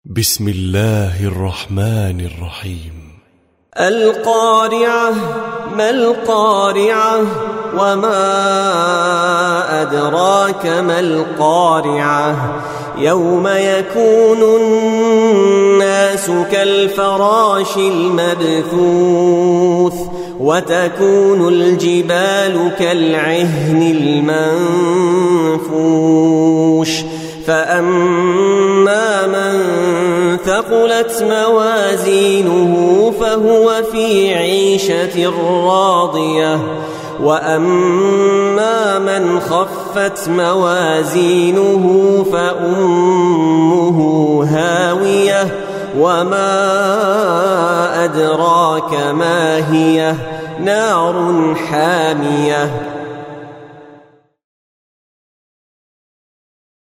بسم الله الرحمن الرحيم. القارعة. ما القارعة؟ وما أدراك ما القارعة؟ يوم يكون الناس كالفراش المبثوث وتكون الجبال كالعهن المنفوش فأما من ثقلت موازينه فهو في عيشة راضية وأما من خفت موازينه فأمه هاوية وما أدراك ما هي نار حامية